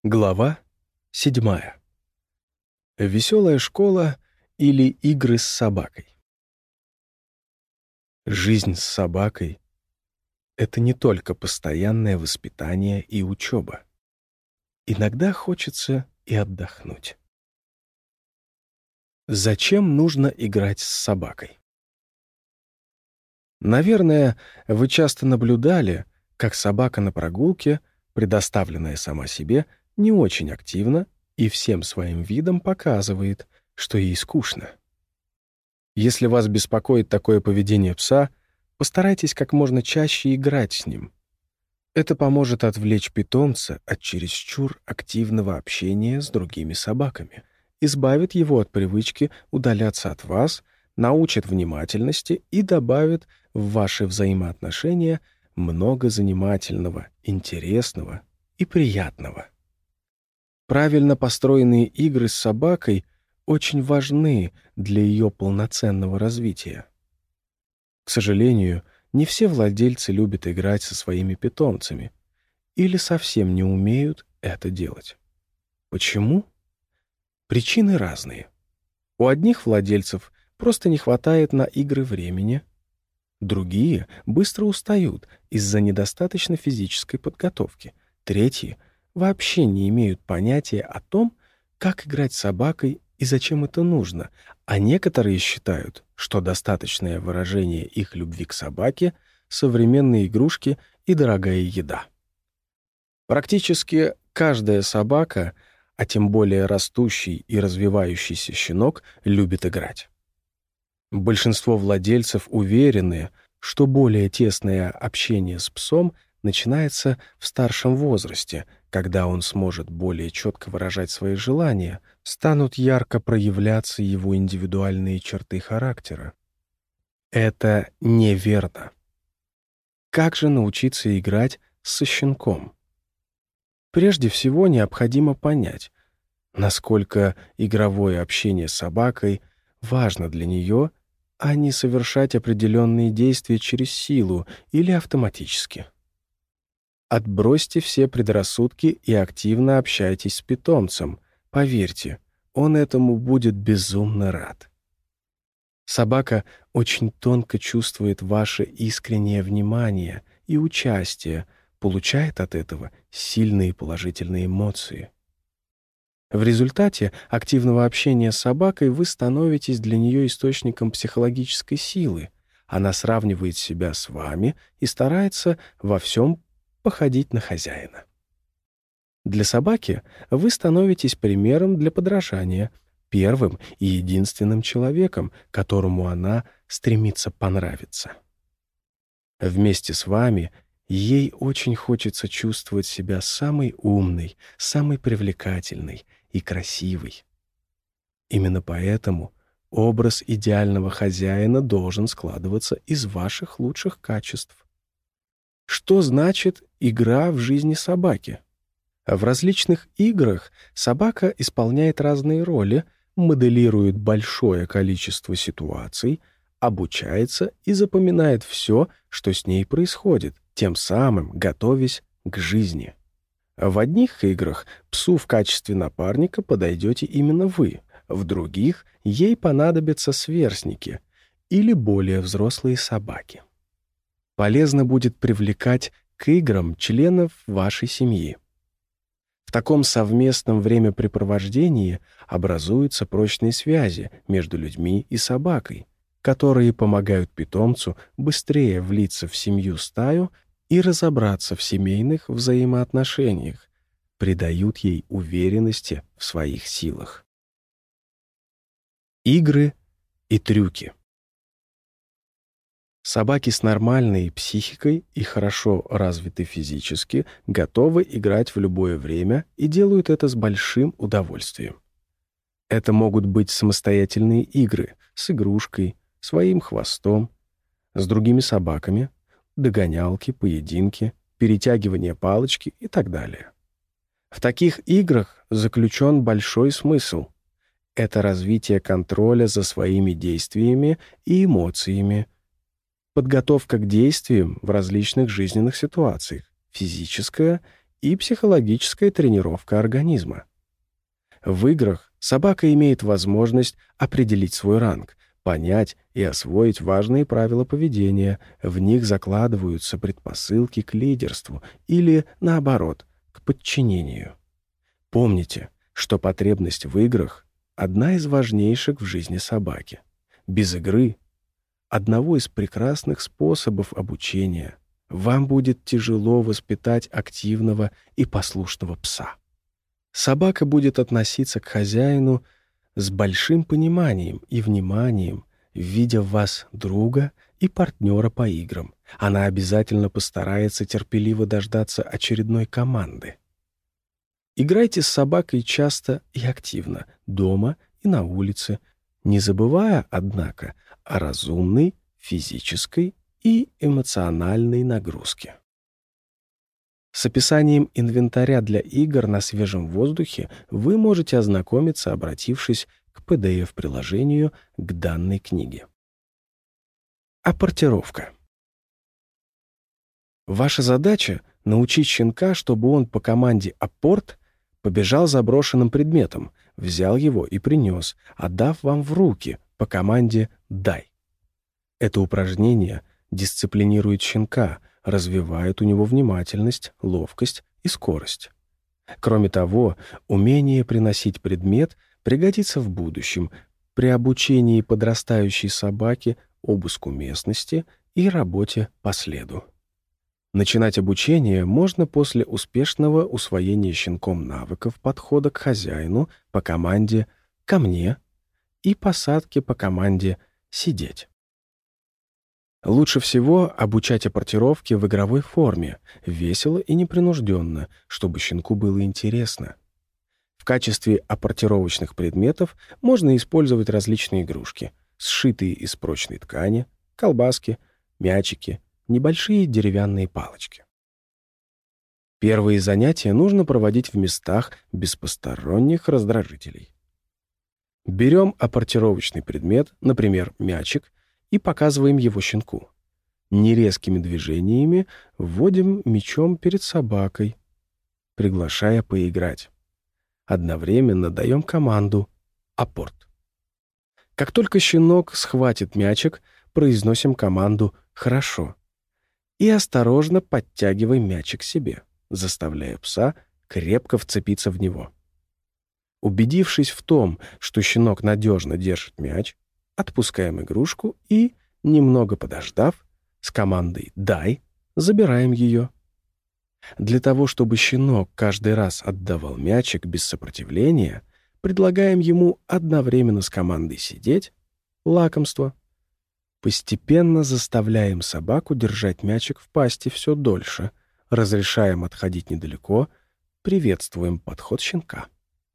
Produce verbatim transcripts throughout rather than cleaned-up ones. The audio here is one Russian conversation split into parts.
Глава седьмая. Веселая школа или игры с собакой. Жизнь с собакой — это не только постоянное воспитание и учеба. Иногда хочется и отдохнуть. Зачем нужно играть с собакой? Наверное, вы часто наблюдали, как собака на прогулке, предоставленная сама себе, не очень активно и всем своим видом показывает, что ей скучно. Если вас беспокоит такое поведение пса, постарайтесь как можно чаще играть с ним. Это поможет отвлечь питомца от чересчур активного общения с другими собаками, избавит его от привычки удаляться от вас, научит внимательности и добавит в ваши взаимоотношения много занимательного, интересного и приятного. Правильно построенные игры с собакой очень важны для ее полноценного развития. К сожалению, не все владельцы любят играть со своими питомцами или совсем не умеют это делать. Почему? Причины разные. У одних владельцев просто не хватает на игры времени, другие быстро устают из-за недостаточной физической подготовки, третьи вообще не имеют понятия о том, как играть с собакой и зачем это нужно, а некоторые считают, что достаточное выражение их любви к собаке — современные игрушки и дорогая еда. Практически каждая собака, а тем более растущий и развивающийся щенок, любит играть. Большинство владельцев уверены, что более тесное общение с псом начинается в старшем возрасте, когда он сможет более четко выражать свои желания, станут ярко проявляться его индивидуальные черты характера. Это неверно. Как же научиться играть со щенком? Прежде всего, необходимо понять, насколько игровое общение с собакой важно для нее, а не совершать определенные действия через силу или автоматически. Отбросьте все предрассудки и активно общайтесь с питомцем. Поверьте, он этому будет безумно рад. Собака очень тонко чувствует ваше искреннее внимание и участие, получает от этого сильные положительные эмоции. В результате активного общения с собакой вы становитесь для нее источником психологической силы. Она сравнивает себя с вами и старается во всем походить на хозяина. Для собаки вы становитесь примером для подражания, первым и единственным человеком, которому она стремится понравиться. Вместе с вами ей очень хочется чувствовать себя самой умной, самой привлекательной и красивой. Именно поэтому образ идеального хозяина должен складываться из ваших лучших качеств. Что значит игра в жизни собаки? В различных играх собака исполняет разные роли, моделирует большое количество ситуаций, обучается и запоминает все, что с ней происходит, тем самым готовясь к жизни. В одних играх псу в качестве напарника подойдете именно вы, в других ей понадобятся сверстники или более взрослые собаки. Полезно будет привлекать к играм членов вашей семьи. В таком совместном времяпрепровождении образуются прочные связи между людьми и собакой, которые помогают питомцу быстрее влиться в семью-стаю и разобраться в семейных взаимоотношениях, придают ей уверенности в своих силах. Игры и трюки. Собаки с нормальной психикой и хорошо развиты физически готовы играть в любое время и делают это с большим удовольствием. Это могут быть самостоятельные игры с игрушкой, своим хвостом, с другими собаками, догонялки, поединки, перетягивание палочки и так далее. В таких играх заключен большой смысл. Это развитие контроля за своими действиями и эмоциями, подготовка к действиям в различных жизненных ситуациях, физическая и психологическая тренировка организма. В играх собака имеет возможность определить свой ранг, понять и освоить важные правила поведения. В них закладываются предпосылки к лидерству или, наоборот, к подчинению. Помните, что потребность в играх — одна из важнейших в жизни собаки. Без игры, одного из прекрасных способов обучения, вам будет тяжело воспитать активного и послушного пса. Собака будет относиться к хозяину с большим пониманием и вниманием, видя в вас друга и партнера по играм. Она обязательно постарается терпеливо дождаться очередной команды. Играйте с собакой часто и активно, дома и на улице, не забывая, однако, о разумной физической и эмоциональной нагрузке. С описанием инвентаря для игр на свежем воздухе вы можете ознакомиться, обратившись к пи ди эф-приложению к данной книге. Аппортировка. Ваша задача — научить щенка, чтобы он по команде «аппорт» побежал за брошенным предметом, взял его и принес, отдав вам в руки по команде «дай». Это упражнение дисциплинирует щенка, развивает у него внимательность, ловкость и скорость. Кроме того, умение приносить предмет пригодится в будущем при обучении подрастающей собаки, обыску местности и работе по следу. Начинать обучение можно после успешного усвоения щенком навыков подхода к хозяину по команде «ко мне» и посадки по команде «сидеть». Лучше всего обучать аппортировке в игровой форме, весело и непринужденно, чтобы щенку было интересно. В качестве аппортировочных предметов можно использовать различные игрушки, сшитые из прочной ткани, колбаски, мячики, небольшие деревянные палочки. Первые занятия нужно проводить в местах без посторонних раздражителей. Берем аппортировочный предмет, например, мячик, и показываем его щенку. Нерезкими движениями вводим мячом перед собакой, приглашая поиграть. Одновременно даем команду «аппорт». Как только щенок схватит мячик, произносим команду «хорошо» и осторожно подтягиваем мячик к себе, заставляя пса крепко вцепиться в него. Убедившись в том, что щенок надежно держит мяч, отпускаем игрушку и, немного подождав, с командой «дай» забираем ее. Для того, чтобы щенок каждый раз отдавал мячик без сопротивления, предлагаем ему одновременно с командой «сидеть» лакомство. Постепенно заставляем собаку держать мячик в пасти все дольше, разрешаем отходить недалеко, приветствуем подход щенка.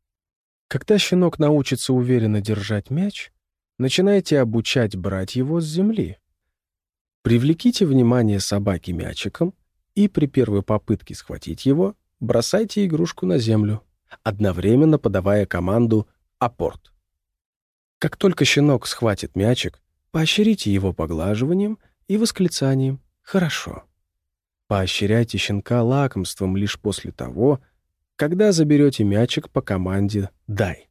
Когда щенок научится уверенно держать мяч, начинайте обучать брать его с земли. Привлеките внимание собаки мячиком и при первой попытке схватить его бросайте игрушку на землю, одновременно подавая команду «аппорт». Как только щенок схватит мячик, поощрите его поглаживанием и восклицанием «хорошо». Поощряйте щенка лакомством лишь после того, когда заберете мячик по команде «дай».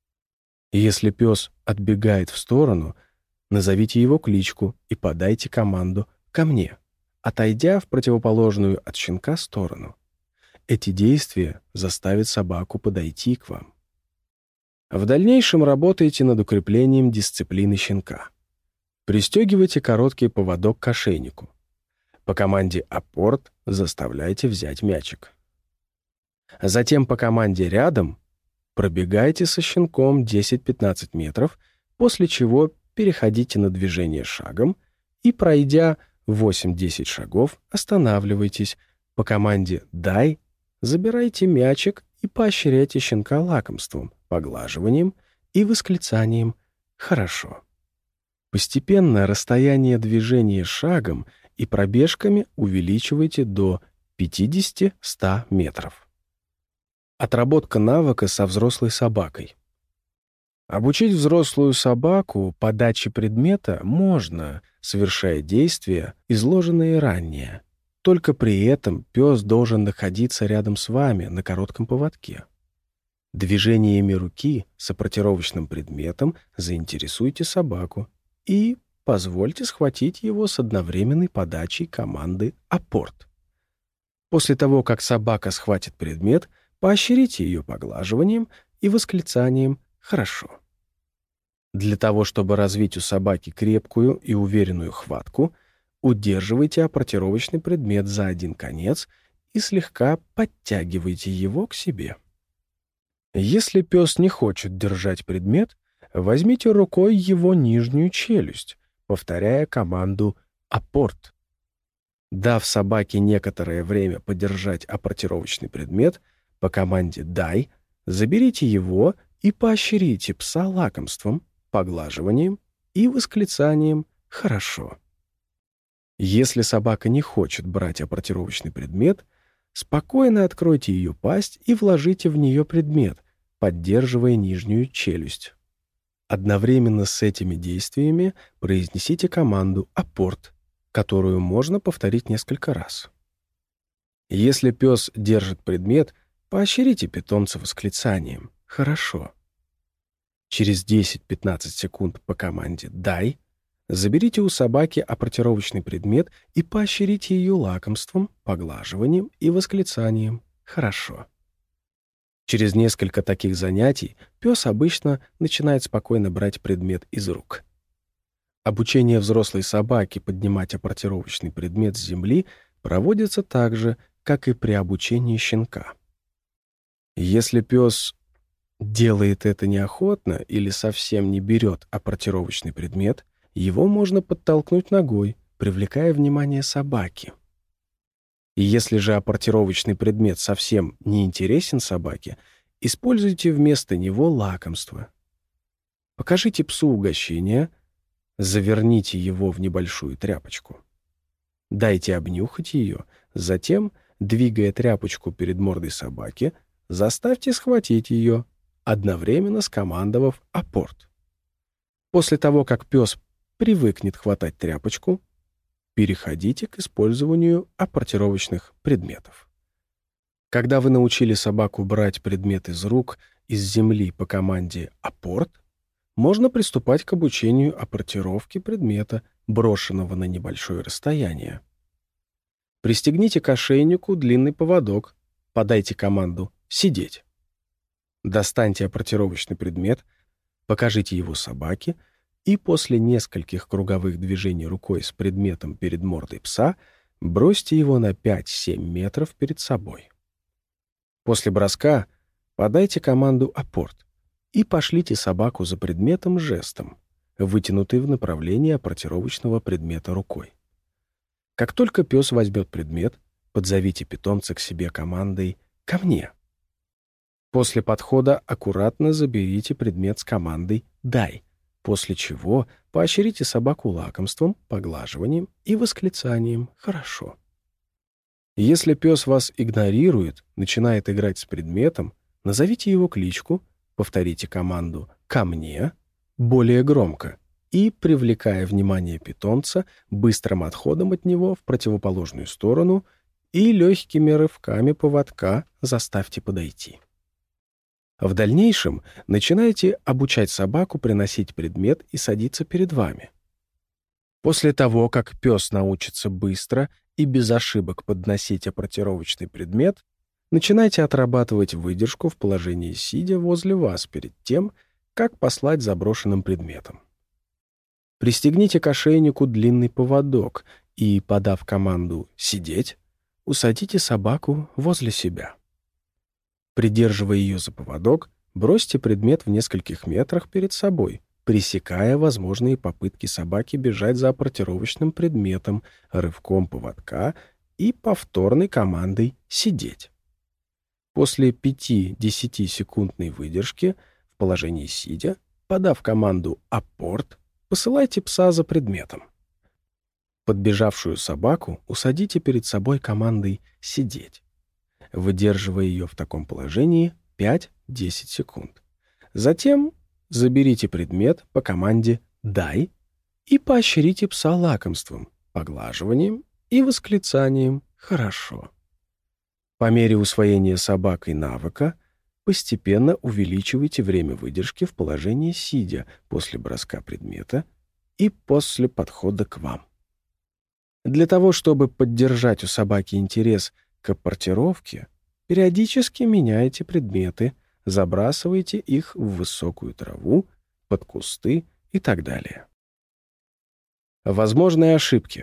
Если пес отбегает в сторону, назовите его кличку и подайте команду «ко мне», отойдя в противоположную от щенка сторону. Эти действия заставят собаку подойти к вам. В дальнейшем работайте над укреплением дисциплины щенка. Пристегивайте короткий поводок к ошейнику. По команде «аппорт» заставляйте взять мячик. Затем по команде «рядом» пробегайте со щенком десять-пятнадцать метров, после чего переходите на движение шагом и, пройдя восемь-десять шагов, останавливайтесь. По команде «дай» забирайте мячик и поощряйте щенка лакомством, поглаживанием и восклицанием «хорошо». Постепенно расстояние движения шагом и пробежками увеличивайте до пятьдесят-сто метров. Отработка навыка со взрослой собакой. Обучить взрослую собаку подаче предмета можно, совершая действия, изложенные ранее. Только при этом пес должен находиться рядом с вами на коротком поводке. Движениями руки с апортировочным предметом заинтересуйте собаку и позвольте схватить его с одновременной подачей команды «апорт». После того, как собака схватит предмет, поощрите ее поглаживанием и восклицанием «хорошо». Для того, чтобы развить у собаки крепкую и уверенную хватку, удерживайте апортировочный предмет за один конец и слегка подтягивайте его к себе. Если пес не хочет держать предмет, возьмите рукой его нижнюю челюсть, повторяя команду «апорт». Дав собаке некоторое время подержать апортировочный предмет, по команде «дай», заберите его и поощрите пса лакомством, поглаживанием и восклицанием «хорошо». Если собака не хочет брать апортировочный предмет, спокойно откройте ее пасть и вложите в нее предмет, поддерживая нижнюю челюсть. Одновременно с этими действиями произнесите команду «апорт», которую можно повторить несколько раз. Если пес держит предмет, поощрите питомца восклицанием «хорошо». Через десять-пятнадцать секунд по команде «дай» заберите у собаки апортировочный предмет и поощрите ее лакомством, поглаживанием и восклицанием «хорошо». Через несколько таких занятий пес обычно начинает спокойно брать предмет из рук. Обучение взрослой собаки поднимать апортировочный предмет с земли проводится так же, как и при обучении щенка. Если пес делает это неохотно или совсем не берет апортировочный предмет, его можно подтолкнуть ногой, привлекая внимание собаки. И если же апортировочный предмет совсем не интересен собаке, используйте вместо него лакомство. Покажите псу угощение, заверните его в небольшую тряпочку. Дайте обнюхать ее, затем, двигая тряпочку перед мордой собаки, заставьте схватить ее, одновременно скомандовав «апорт». После того, как пес привыкнет хватать тряпочку, переходите к использованию апортировочных предметов. Когда вы научили собаку брать предмет из рук, из земли по команде «апорт», можно приступать к обучению апортировки предмета, брошенного на небольшое расстояние. Пристегните к ошейнику длинный поводок, подайте команду «сидеть». Достаньте апортировочный предмет, покажите его собаке, и после нескольких круговых движений рукой с предметом перед мордой пса бросьте его на пять-семь метров перед собой. После броска подайте команду «апорт» и пошлите собаку за предметом жестом, вытянутый в направлении апортировочного предмета рукой. Как только пес возьмет предмет, подзовите питомца к себе командой «ко мне». После подхода аккуратно заберите предмет с командой «дай», после чего поощрите собаку лакомством, поглаживанием и восклицанием «хорошо». Если пес вас игнорирует, начинает играть с предметом, назовите его кличку, повторите команду «ко мне» более громко и, привлекая внимание питомца, быстрым отходом от него в противоположную сторону и легкими рывками поводка заставьте подойти. В дальнейшем начинайте обучать собаку приносить предмет и садиться перед вами. После того, как пес научится быстро и без ошибок подносить апортировочный предмет, начинайте отрабатывать выдержку в положении сидя возле вас перед тем, как послать за брошенным предметом. Пристегните к ошейнику длинный поводок и, подав команду «сидеть», усадите собаку возле себя. Придерживая ее за поводок, бросьте предмет в нескольких метрах перед собой, пресекая возможные попытки собаки бежать за апортировочным предметом, рывком поводка и повторной командой «сидеть». После пяти-десятисекундной выдержки в положении сидя, подав команду «апорт», посылайте пса за предметом. Подбежавшую собаку усадите перед собой командой «сидеть», выдерживая ее в таком положении пять-десять секунд. Затем заберите предмет по команде «дай» и поощрите пса лакомством, поглаживанием и восклицанием Хорошо. По мере усвоения собакой навыка постепенно увеличивайте время выдержки в положении сидя после броска предмета и после подхода к вам. Для того, чтобы поддержать у собаки интерес к аппортировке, периодически меняйте предметы, забрасывайте их в высокую траву, под кусты и так далее. Возможные ошибки.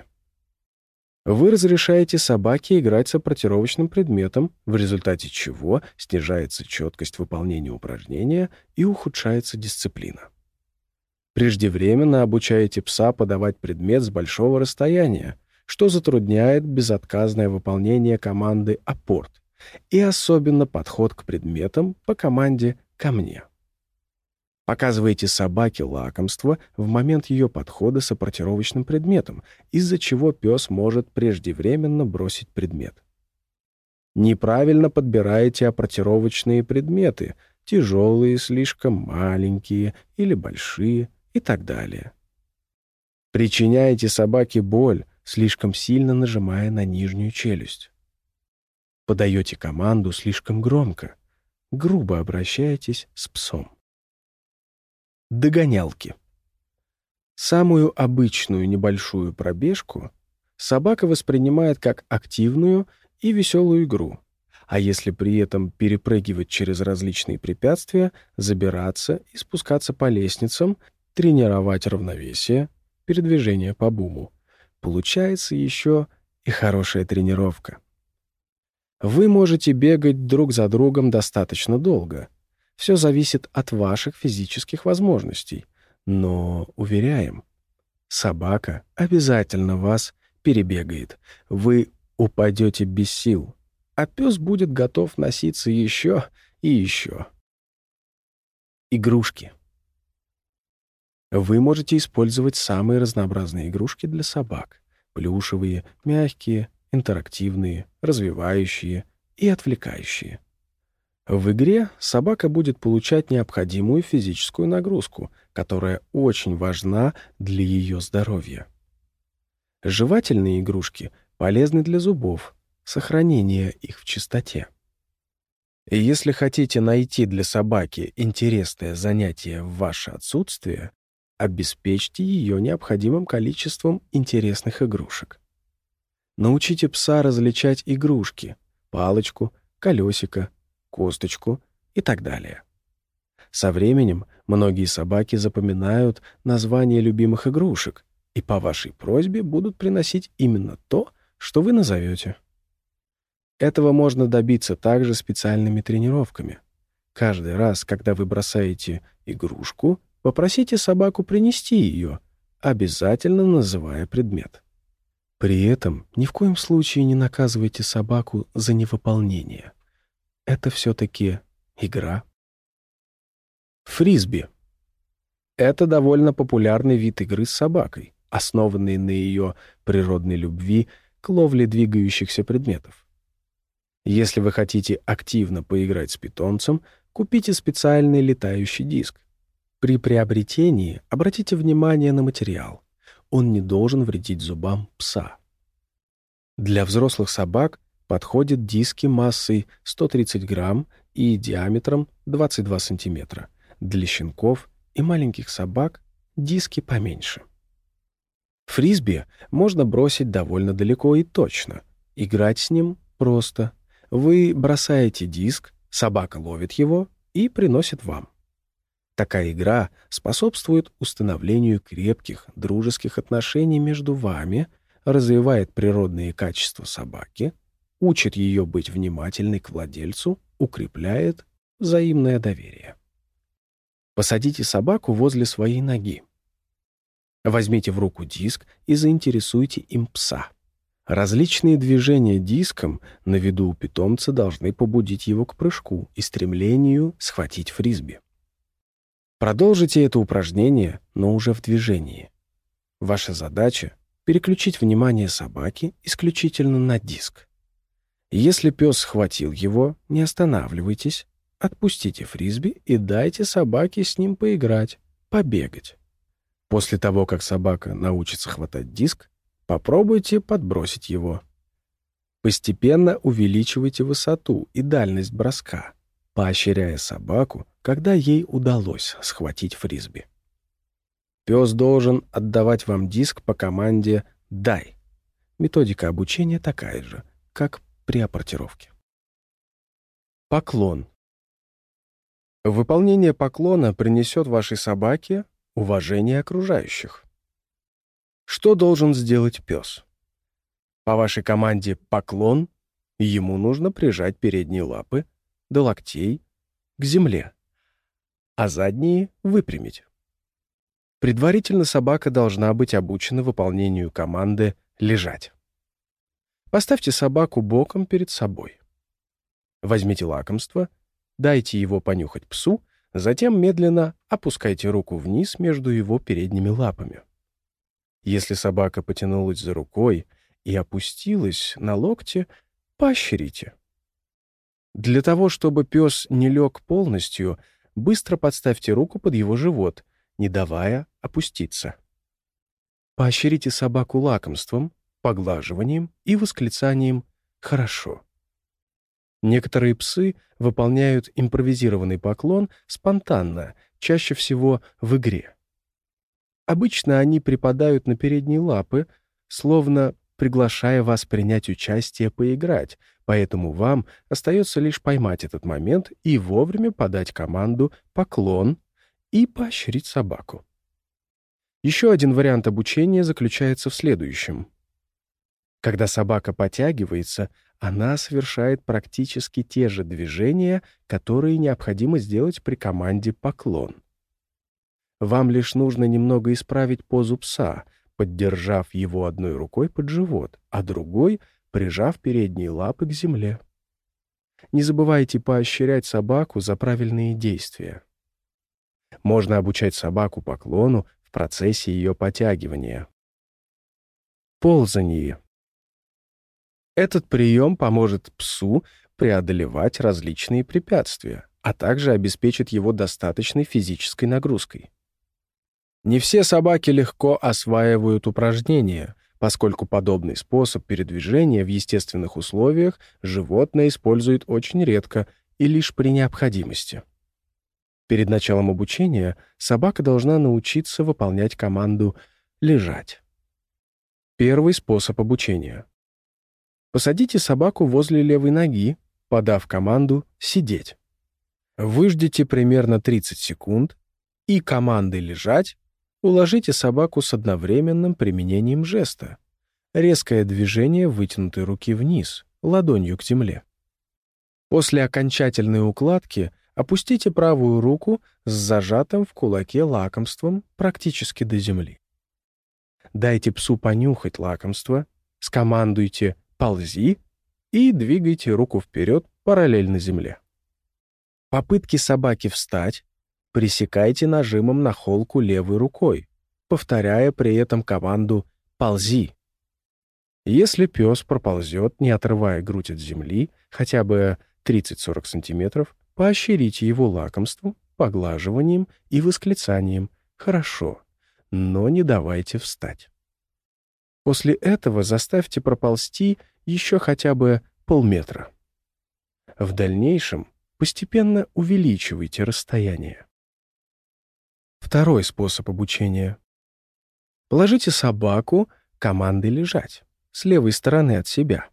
Вы разрешаете собаке играть с аппортировочным предметом, в результате чего снижается четкость выполнения упражнения и ухудшается дисциплина. Преждевременно обучаете пса подавать предмет с большого расстояния, что затрудняет безотказное выполнение команды «аппорт» и особенно подход к предметам по команде «ко мне». Показывайте собаке лакомство в момент ее подхода с аппортировочным предметом, из-за чего пес может преждевременно бросить предмет. Неправильно подбираете аппортировочные предметы, тяжелые, слишком маленькие или большие и так далее. Причиняете собаке боль, слишком сильно нажимая на нижнюю челюсть. Подаете команду слишком громко, грубо обращаетесь с псом. Догонялки. Самую обычную небольшую пробежку собака воспринимает как активную и веселую игру, а если при этом перепрыгивать через различные препятствия, забираться и спускаться по лестницам, тренировать равновесие, передвижение по буму, получается еще и хорошая тренировка. Вы можете бегать друг за другом достаточно долго. Все зависит от ваших физических возможностей. Но, уверяем, собака обязательно вас перебегает. Вы упадете без сил, а пес будет готов носиться еще и еще. Игрушки. Вы можете использовать самые разнообразные игрушки для собак. Плюшевые, мягкие, интерактивные, развивающие и отвлекающие. В игре собака будет получать необходимую физическую нагрузку, которая очень важна для ее здоровья. Жевательные игрушки полезны для зубов, сохранения их в чистоте. И если хотите найти для собаки интересное занятие в ваше отсутствие, обеспечьте ее необходимым количеством интересных игрушек. Научите пса различать игрушки, палочку, колесико, косточку и так далее. Со временем многие собаки запоминают названия любимых игрушек и по вашей просьбе будут приносить именно то, что вы назовете. Этого можно добиться также специальными тренировками. Каждый раз, когда вы бросаете игрушку, попросите собаку принести ее, обязательно называя предмет. При этом ни в коем случае не наказывайте собаку за невыполнение. Это все-таки игра. Фрисби. Это довольно популярный вид игры с собакой, основанный на ее природной любви к ловле двигающихся предметов. Если вы хотите активно поиграть с питомцем, купите специальный летающий диск. При приобретении обратите внимание на материал. Он не должен вредить зубам пса. Для взрослых собак подходят диски массой сто тридцать грамм и диаметром двадцать два сантиметра. Для щенков и маленьких собак диски поменьше. Фрисби можно бросить довольно далеко и точно. Играть с ним просто. Вы бросаете диск, собака ловит его и приносит вам. Такая игра способствует установлению крепких, дружеских отношений между вами, развивает природные качества собаки, учит ее быть внимательной к владельцу, укрепляет взаимное доверие. Посадите собаку возле своей ноги. Возьмите в руку диск и заинтересуйте им пса. Различные движения диском на виду у питомца должны побудить его к прыжку и стремлению схватить фрисби. Продолжите это упражнение, но уже в движении. Ваша задача — переключить внимание собаки исключительно на диск. Если пес схватил его, не останавливайтесь, отпустите фрисби и дайте собаке с ним поиграть, побегать. После того, как собака научится хватать диск, попробуйте подбросить его. Постепенно увеличивайте высоту и дальность броска, поощряя собаку, когда ей удалось схватить фрисби. Пес должен отдавать вам диск по команде «дай». Методика обучения такая же, как при апортировке. Поклон. Выполнение поклона принесет вашей собаке уважение окружающих. Что должен сделать пес? По вашей команде «поклон» ему нужно прижать передние лапы до локтей к земле, а задние выпрямить. Предварительно собака должна быть обучена выполнению команды «лежать». Поставьте собаку боком перед собой. Возьмите лакомство, дайте его понюхать псу, затем медленно опускайте руку вниз между его передними лапами. Если собака потянулась за рукой и опустилась на локте, поощрите. Для того, чтобы пес не лег полностью, быстро подставьте руку под его живот, не давая опуститься. Поощрите собаку лакомством, поглаживанием и восклицанием «хорошо». Некоторые псы выполняют импровизированный поклон спонтанно, чаще всего в игре. Обычно они припадают на передние лапы, словно приглашая вас принять участие поиграть, поэтому вам остается лишь поймать этот момент и вовремя подать команду «поклон» и поощрить собаку. Еще один вариант обучения заключается в следующем. Когда собака потягивается, она совершает практически те же движения, которые необходимо сделать при команде «поклон». Вам лишь нужно немного исправить позу пса, поддержав его одной рукой под живот, а другой прижав передние лапы к земле. Не забывайте поощрять собаку за правильные действия. Можно обучать собаку поклону в процессе ее потягивания. Ползанье. Этот прием поможет псу преодолевать различные препятствия, а также обеспечит его достаточной физической нагрузкой. Не все собаки легко осваивают упражнения, поскольку подобный способ передвижения в естественных условиях животное использует очень редко и лишь при необходимости. Перед началом обучения собака должна научиться выполнять команду «лежать». Первый способ обучения. Посадите собаку возле левой ноги, подав команду «сидеть». Выждите примерно тридцать секунд и командой «лежать» уложите собаку с одновременным применением жеста. Резкое движение вытянутой руки вниз, ладонью к земле. После окончательной укладки опустите правую руку с зажатым в кулаке лакомством практически до земли. Дайте псу понюхать лакомство, скомандуйте «ползи» и двигайте руку вперед параллельно земле. Попытки собаки встать пресекайте нажимом на холку левой рукой, повторяя при этом команду «ползи». Если пес проползет, не отрывая грудь от земли, хотя бы тридцать-сорок сантиметров, поощрите его лакомством, поглаживанием и восклицанием «хорошо», но не давайте встать. После этого заставьте проползти еще хотя бы полметра. В дальнейшем постепенно увеличивайте расстояние. Второй способ обучения. Положите собаку командой «лежать» с левой стороны от себя.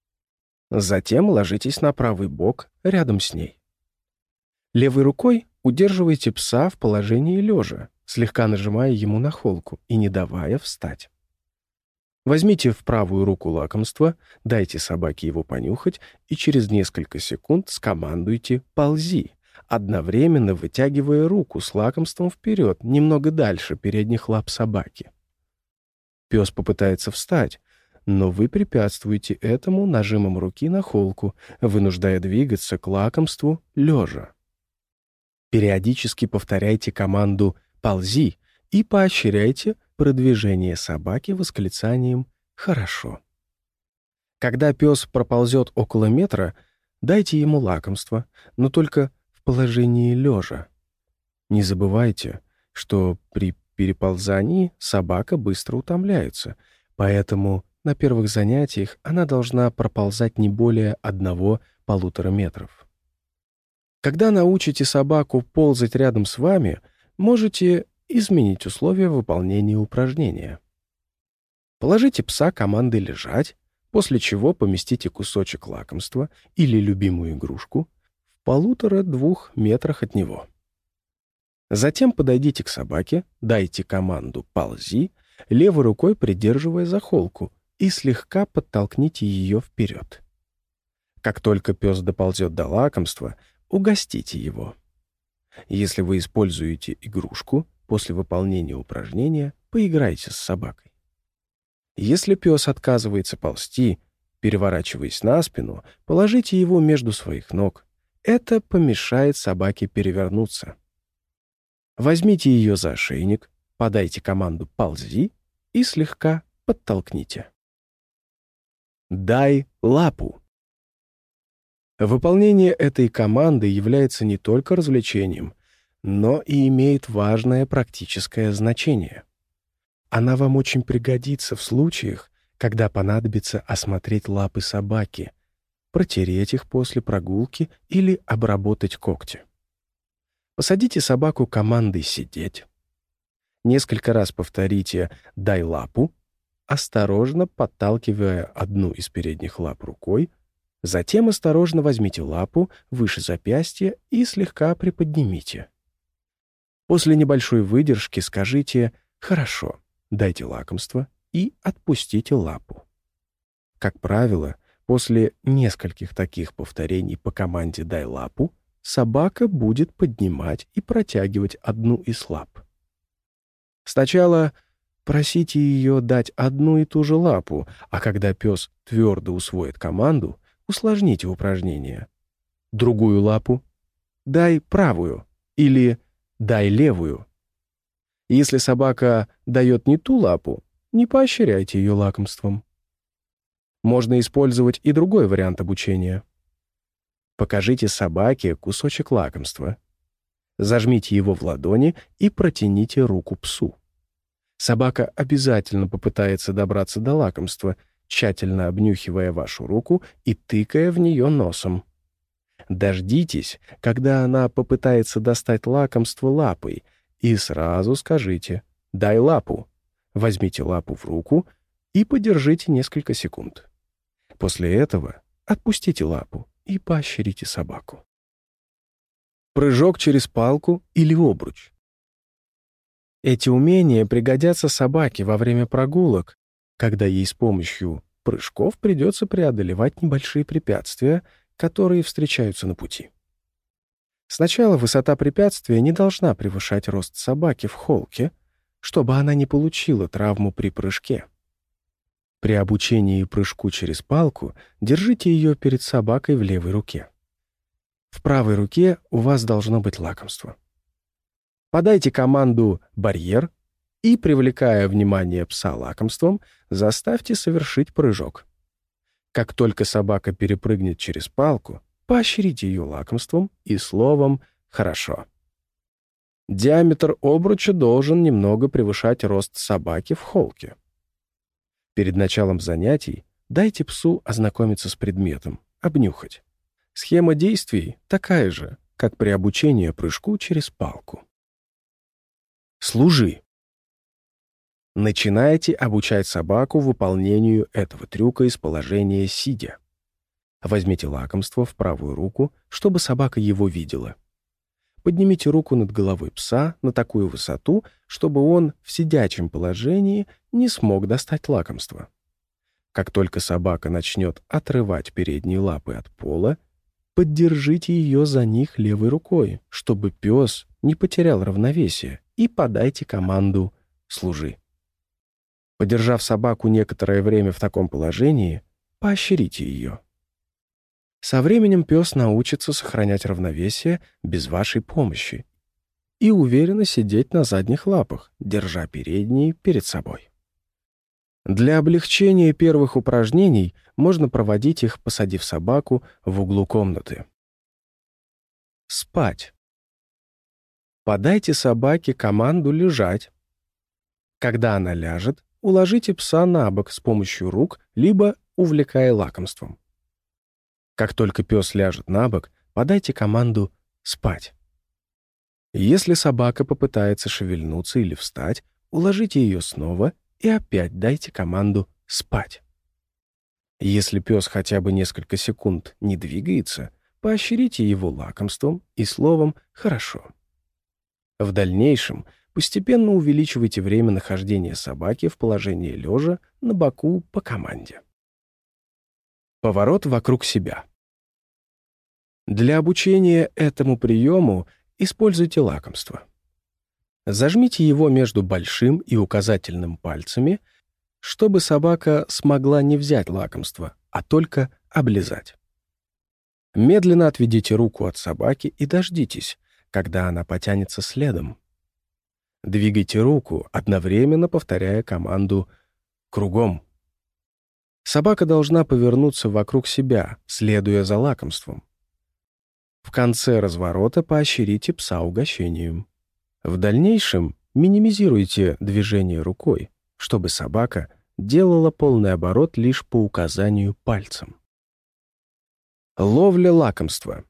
Затем ложитесь на правый бок рядом с ней. Левой рукой удерживайте пса в положении лежа, слегка нажимая ему на холку и не давая встать. Возьмите в правую руку лакомство, дайте собаке его понюхать и через несколько секунд скомандуйте «ползи», одновременно вытягивая руку с лакомством вперед, немного дальше передних лап собаки. Пес попытается встать, но вы препятствуете этому нажимом руки на холку, вынуждая двигаться к лакомству лежа. Периодически повторяйте команду «ползи» и поощряйте продвижение собаки восклицанием «хорошо». Когда пес проползет около метра, дайте ему лакомство, но только в положении лежа. Не забывайте, что при переползании собака быстро утомляется, поэтому на первых занятиях она должна проползать не более одного-полутора метров. Когда научите собаку ползать рядом с вами, можете изменить условия выполнения упражнения. Положите пса командой лежать, после чего поместите кусочек лакомства или любимую игрушку в полутора-двух метрах от него. Затем подойдите к собаке, дайте команду «ползи», левой рукой придерживая за холку, и слегка подтолкните ее вперед. Как только пес доползет до лакомства, угостите его. Если вы используете игрушку, после выполнения упражнения поиграйте с собакой. Если пес отказывается ползти, переворачиваясь на спину, положите его между своих ног. Это помешает собаке перевернуться. Возьмите ее за ошейник, подайте команду «ползи» и слегка подтолкните. «Дай лапу». Выполнение этой команды является не только развлечением, но и имеет важное практическое значение. Она вам очень пригодится в случаях, когда понадобится осмотреть лапы собаки, протереть их после прогулки или обработать когти. Посадите собаку командой «сидеть». Несколько раз повторите «дай лапу», осторожно подталкивая одну из передних лап рукой, затем осторожно возьмите лапу выше запястья и слегка приподнимите. После небольшой выдержки скажите «хорошо», дайте лакомство и отпустите лапу. Как правило, после нескольких таких повторений по команде «дай лапу» собака будет поднимать и протягивать одну из лап. Сначала просите ее дать одну и ту же лапу, а когда пес твердо усвоит команду, усложните упражнение. Другую лапу «дай правую» или «дай левую». Если собака дает не ту лапу, не поощряйте ее лакомством. Можно использовать и другой вариант обучения. Покажите собаке кусочек лакомства. Зажмите его в ладони и протяните руку псу. Собака обязательно попытается добраться до лакомства, тщательно обнюхивая вашу руку и тыкая в нее носом. Дождитесь, когда она попытается достать лакомство лапой, и сразу скажите «дай лапу». Возьмите лапу в руку и подержите несколько секунд. После этого отпустите лапу и поощрите собаку. Прыжок через палку или обруч. Эти умения пригодятся собаке во время прогулок, когда ей с помощью прыжков придется преодолевать небольшие препятствия, которые встречаются на пути. Сначала высота препятствия не должна превышать рост собаки в холке, чтобы она не получила травму при прыжке. При обучении прыжку через палку держите ее перед собакой в левой руке. В правой руке у вас должно быть лакомство. Подайте команду «барьер» и, привлекая внимание пса лакомством, заставьте совершить прыжок. Как только собака перепрыгнет через палку, поощрите ее лакомством и словом «хорошо». Диаметр обруча должен немного превышать рост собаки в холке. Перед началом занятий дайте псу ознакомиться с предметом, обнюхать. Схема действий такая же, как при обучении прыжку через палку. Служи. Начинайте обучать собаку выполнению этого трюка из положения сидя. Возьмите лакомство в правую руку, чтобы собака его видела. Поднимите руку над головой пса на такую высоту, чтобы он в сидячем положении не смог достать лакомство. Как только собака начнет отрывать передние лапы от пола, поддержите ее за них левой рукой, чтобы пес не потерял равновесие, и подайте команду «служи». Подержав собаку некоторое время в таком положении, поощрите ее. Со временем пес научится сохранять равновесие без вашей помощи и уверенно сидеть на задних лапах, держа передние перед собой. Для облегчения первых упражнений можно проводить их, посадив собаку в углу комнаты. Спать. Подайте собаке команду лежать. Когда она ляжет, уложите пса на бок с помощью рук, либо увлекая лакомством. Как только пес ляжет на бок, подайте команду «спать». Если собака попытается шевельнуться или встать, уложите ее снова и опять дайте команду «спать». Если пес хотя бы несколько секунд не двигается, поощрите его лакомством и словом «хорошо». В дальнейшем постепенно увеличивайте время нахождения собаки в положении лежа на боку по команде. Поворот вокруг себя. Для обучения этому приему используйте лакомство. Зажмите его между большим и указательным пальцами, чтобы собака смогла не взять лакомство, а только облизать. Медленно отведите руку от собаки и дождитесь, когда она потянется следом. Двигайте руку, одновременно повторяя команду «кругом». Собака должна повернуться вокруг себя, следуя за лакомством. В конце разворота поощрите пса угощением. В дальнейшем минимизируйте движение рукой, чтобы собака делала полный оборот лишь по указанию пальцем. Ловля лакомства.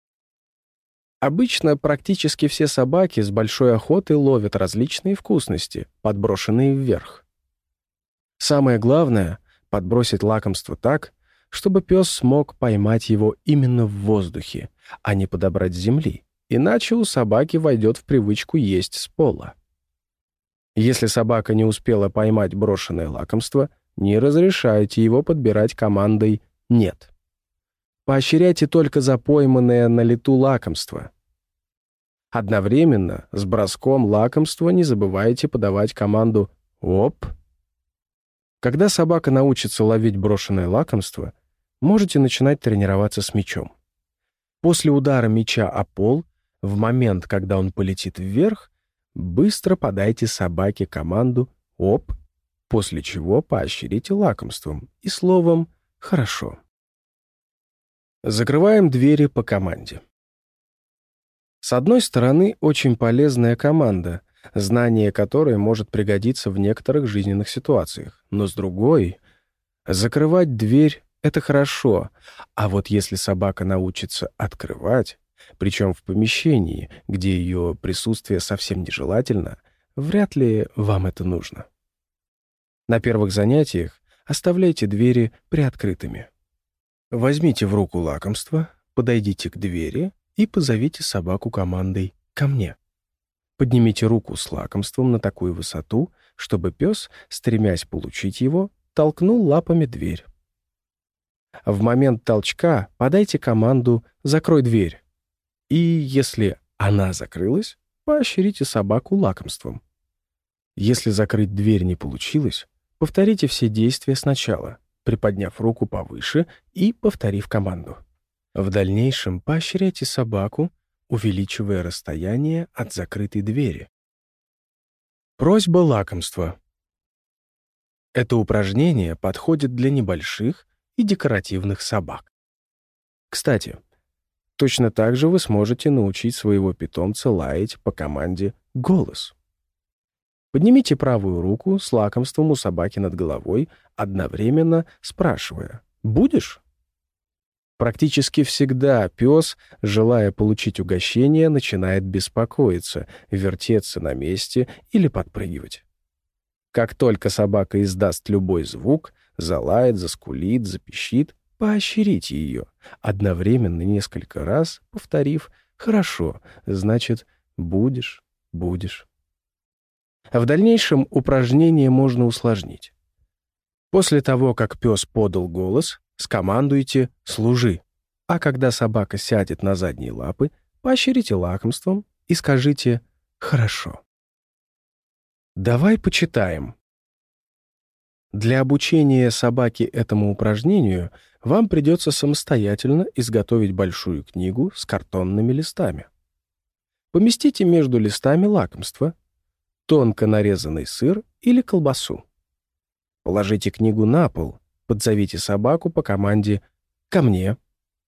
Обычно практически все собаки с большой охотой ловят различные вкусности, подброшенные вверх. Самое главное — подбросить лакомство так, чтобы пес смог поймать его именно в воздухе, а не подобрать с земли, иначе у собаки войдет в привычку есть с пола. Если собака не успела поймать брошенное лакомство, не разрешайте его подбирать командой «нет». Поощряйте только за пойманное на лету лакомство. Одновременно с броском лакомства не забывайте подавать команду «оп». Когда собака научится ловить брошенное лакомство, можете начинать тренироваться с мячом. После удара мяча о пол, в момент, когда он полетит вверх, быстро подайте собаке команду «оп», после чего поощрите лакомством и словом «хорошо». Закрываем двери по команде. С одной стороны, очень полезная команда, знание которой может пригодиться в некоторых жизненных ситуациях, но с другой, закрывать дверь — это хорошо, а вот если собака научится открывать, причем в помещении, где ее присутствие совсем нежелательно, вряд ли вам это нужно. На первых занятиях оставляйте двери приоткрытыми. Возьмите в руку лакомство, подойдите к двери и позовите собаку командой «ко мне». Поднимите руку с лакомством на такую высоту, чтобы пес, стремясь получить его, толкнул лапами дверь. В момент толчка подайте команду «закрой дверь». И если она закрылась, поощрите собаку лакомством. Если закрыть дверь не получилось, повторите все действия сначала, приподняв руку повыше и повторив команду. В дальнейшем поощряйте собаку, увеличивая расстояние от закрытой двери. Просьба лакомства. Это упражнение подходит для небольших и декоративных собак. Кстати, точно так же вы сможете научить своего питомца лаять по команде «голос». Поднимите правую руку с лакомством у собаки над головой, одновременно спрашивая «будешь?». Практически всегда пес, желая получить угощение, начинает беспокоиться, вертеться на месте или подпрыгивать. Как только собака издаст любой звук, залает, заскулит, запищит, поощрите ее, одновременно несколько раз повторив «хорошо», значит «будешь, будешь». В дальнейшем упражнение можно усложнить. После того, как пес подал голос, скомандуйте «служи», а когда собака сядет на задние лапы, поощрите лакомством и скажите «хорошо». Давай почитаем. Для обучения собаки этому упражнению вам придется самостоятельно изготовить большую книгу с картонными листами. Поместите между листами лакомство, тонко нарезанный сыр или колбасу. Положите книгу на пол, подзовите собаку по команде «ко мне».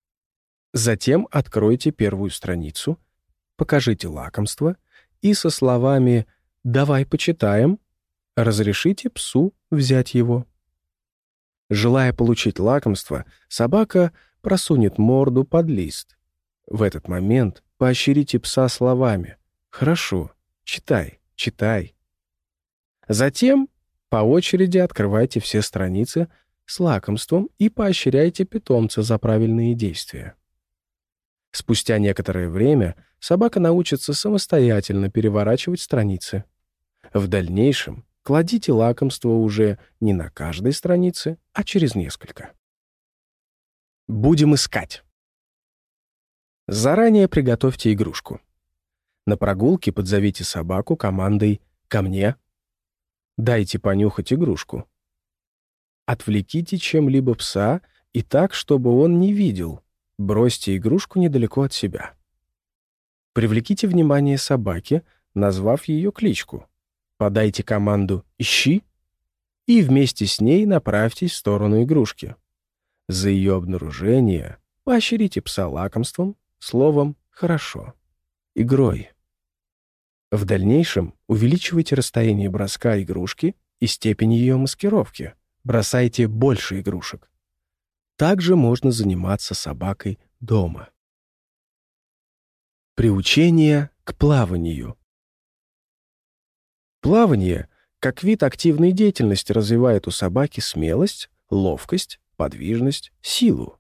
Затем откройте первую страницу, покажите лакомство и со словами «давай почитаем» разрешите псу взять его. Желая получить лакомство, собака просунет морду под лист. В этот момент поощрите пса словами: «Хорошо, читай, читай». Затем по очереди открывайте все страницы с лакомством и поощряйте питомца за правильные действия. Спустя некоторое время собака научится самостоятельно переворачивать страницы. В дальнейшем кладите лакомство уже не на каждой странице, а через несколько. Будем искать. Заранее приготовьте игрушку. На прогулке подзовите собаку командой «Ко мне». Дайте понюхать игрушку. Отвлеките чем-либо пса и так, чтобы он не видел. Бросьте игрушку недалеко от себя. Привлеките внимание собаки, назвав ее кличку. Подайте команду «Ищи» и вместе с ней направьтесь в сторону игрушки. За ее обнаружение поощрите пса лакомством, словом «хорошо», игрой. В дальнейшем увеличивайте расстояние броска игрушки и степень ее маскировки. Бросайте больше игрушек. Также можно заниматься собакой дома. Приучение к плаванию. Плавание, как вид активной деятельности, развивает у собаки смелость, ловкость, подвижность, силу.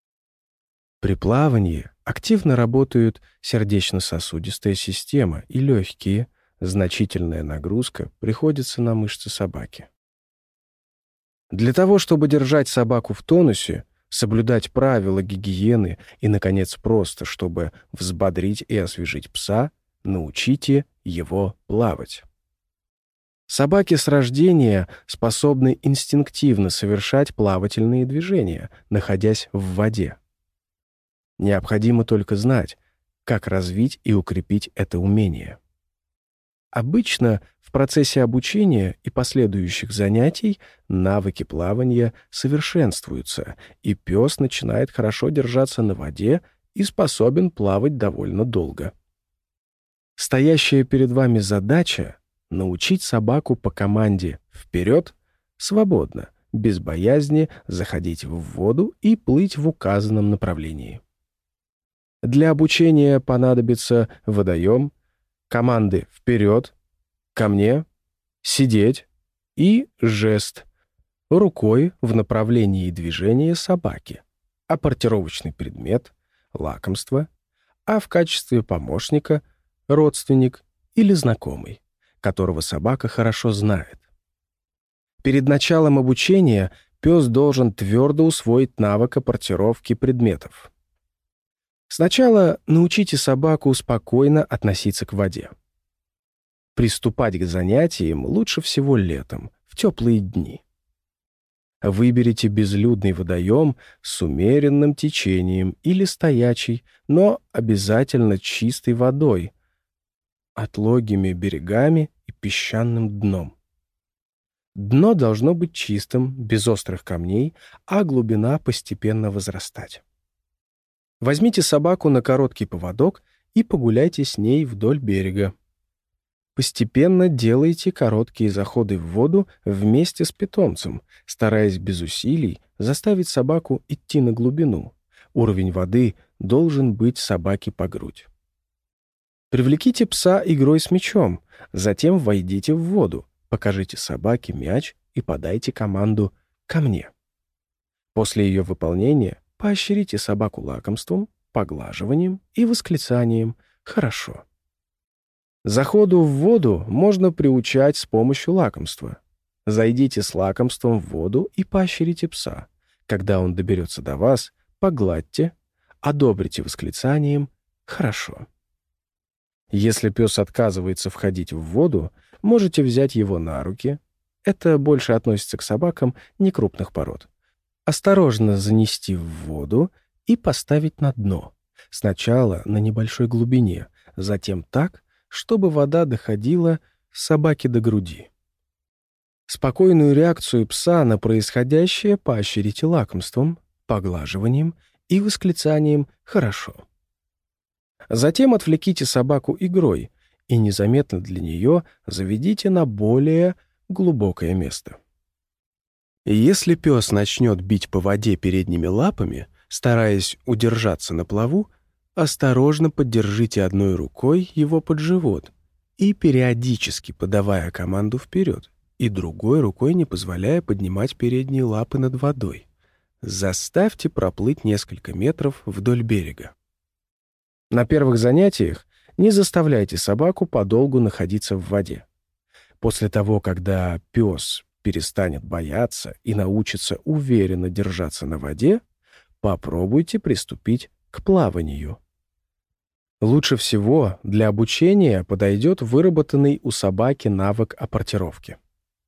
При плавании активно работают сердечно-сосудистая система и легкие, значительная нагрузка приходится на мышцы собаки. Для того, чтобы держать собаку в тонусе, соблюдать правила гигиены и, наконец, просто, чтобы взбодрить и освежить пса, научите его плавать. Собаки с рождения способны инстинктивно совершать плавательные движения, находясь в воде. Необходимо только знать, как развить и укрепить это умение. Обычно в процессе обучения и последующих занятий навыки плавания совершенствуются, и пес начинает хорошо держаться на воде и способен плавать довольно долго. Стоящая перед вами задача — научить собаку по команде «вперед» свободно, без боязни заходить в воду и плыть в указанном направлении. Для обучения понадобится водоем, команды «вперед», «ко мне», «сидеть» и жест рукой в направлении движения собаки, апортировочный предмет, лакомство, а в качестве помощника — родственник или знакомый, которого собака хорошо знает. Перед началом обучения пес должен твердо усвоить навык апортировки предметов. Сначала научите собаку спокойно относиться к воде. Приступать к занятиям лучше всего летом, в теплые дни. Выберите безлюдный водоем с умеренным течением или стоячий, но обязательно чистой водой, отлогими берегами и песчаным дном. Дно должно быть чистым, без острых камней, а глубина постепенно возрастать. Возьмите собаку на короткий поводок и погуляйте с ней вдоль берега. Постепенно делайте короткие заходы в воду вместе с питомцем, стараясь без усилий заставить собаку идти на глубину. Уровень воды должен быть собаке по грудь. Привлеките пса игрой с мячом, затем войдите в воду, покажите собаке мяч и подайте команду «ко мне». После ее выполнения поощрите собаку лакомством, поглаживанием и восклицанием «хорошо». Заходу в воду можно приучать с помощью лакомства. Зайдите с лакомством в воду и поощрите пса. Когда он доберется до вас, погладьте, одобрите восклицанием «хорошо». Если пес отказывается входить в воду, можете взять его на руки. Это больше относится к собакам некрупных пород. Осторожно занести в воду и поставить на дно. Сначала на небольшой глубине, затем так, чтобы вода доходила собаке до груди. Спокойную реакцию пса на происходящее поощрите лакомством, поглаживанием и восклицанием «хорошо». Затем отвлеките собаку игрой и незаметно для нее заведите на более глубокое место. Если пес начнет бить по воде передними лапами, стараясь удержаться на плаву, осторожно поддержите одной рукой его под живот и периодически подавая команду вперед, и другой рукой не позволяя поднимать передние лапы над водой. Заставьте проплыть несколько метров вдоль берега. На первых занятиях не заставляйте собаку подолгу находиться в воде. После того, когда пес перестанет бояться и научится уверенно держаться на воде, попробуйте приступить к плаванию. Лучше всего для обучения подойдет выработанный у собаки навык апортировки.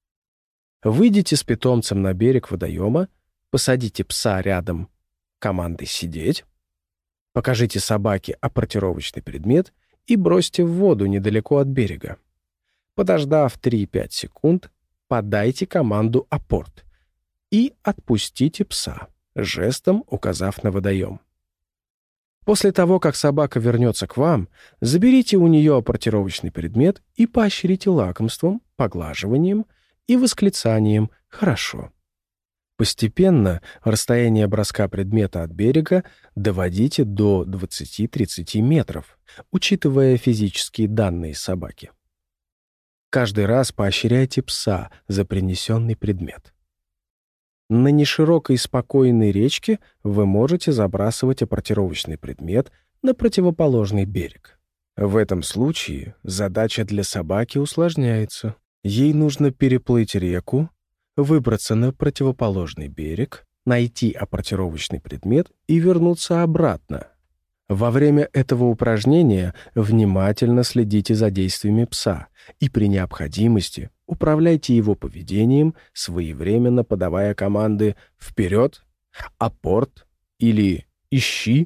Выйдите с питомцем на берег водоема, посадите пса рядом командой «сидеть», покажите собаке апортировочный предмет и бросьте в воду недалеко от берега. Подождав три-пять секунд, подайте команду «апорт» и отпустите пса, жестом указав на водоем. После того, как собака вернется к вам, заберите у нее апортировочный предмет и поощрите лакомством, поглаживанием и восклицанием «хорошо». Постепенно расстояние броска предмета от берега доводите до двадцати-тридцати метров, учитывая физические данные собаки. Каждый раз поощряйте пса за принесенный предмет. На неширокой спокойной речке вы можете забрасывать апортировочный предмет на противоположный берег. В этом случае задача для собаки усложняется. Ей нужно переплыть реку, выбраться на противоположный берег, найти апортировочный предмет и вернуться обратно. Во время этого упражнения внимательно следите за действиями пса и при необходимости управляйте его поведением, своевременно подавая команды «вперед», «апорт» или «ищи».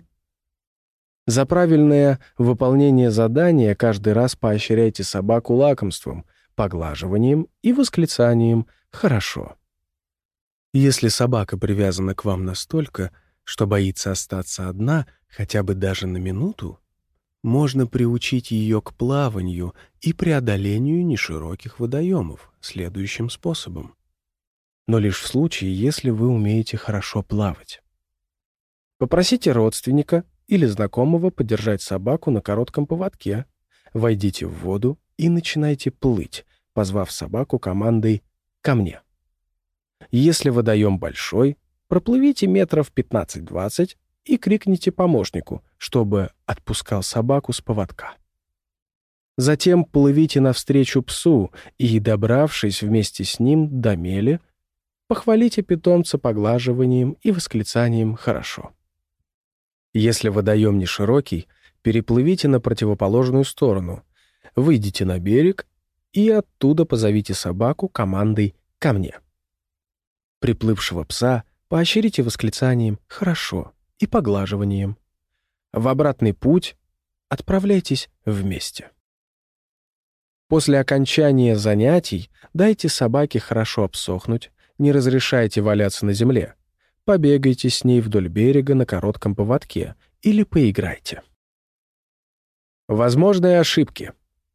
За правильное выполнение задания каждый раз поощряйте собаку лакомством, поглаживанием и восклицанием «хорошо». Если собака привязана к вам настолько, что боится остаться одна хотя бы даже на минуту, можно приучить ее к плаванию и преодолению нешироких водоемов следующим способом. Но лишь в случае, если вы умеете хорошо плавать. Попросите родственника или знакомого подержать собаку на коротком поводке, войдите в воду и начинайте плыть, позвав собаку командой «ко мне». Если водоем большой, проплывите метров пятнадцать-двадцать и крикните помощнику, чтобы отпускал собаку с поводка. Затем плывите навстречу псу и, добравшись вместе с ним до мели, похвалите питомца поглаживанием и восклицанием «хорошо». Если водоем не широкий, переплывите на противоположную сторону, выйдите на берег и оттуда позовите собаку командой «ко мне». Приплывшего пса поощрите восклицанием «хорошо» и поглаживанием. В обратный путь отправляйтесь вместе. После окончания занятий дайте собаке хорошо обсохнуть, не разрешайте валяться на земле. Побегайте с ней вдоль берега на коротком поводке или поиграйте. Возможные ошибки.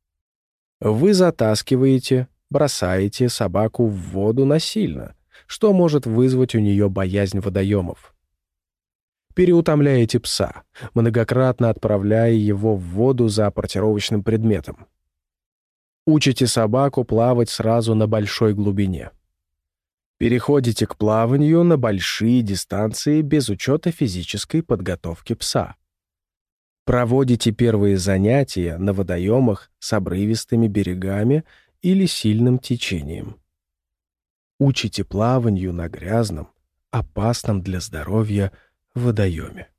Вы затаскиваете, бросаете собаку в воду насильно, что может вызвать у нее боязнь водоемов. Переутомляете пса, многократно отправляя его в воду за апортировочным предметом. Учите собаку плавать сразу на большой глубине. Переходите к плаванию на большие дистанции без учета физической подготовки пса. Проводите первые занятия на водоемах с обрывистыми берегами или сильным течением. Учите плаванию на грязном, опасном для здоровья водоеме.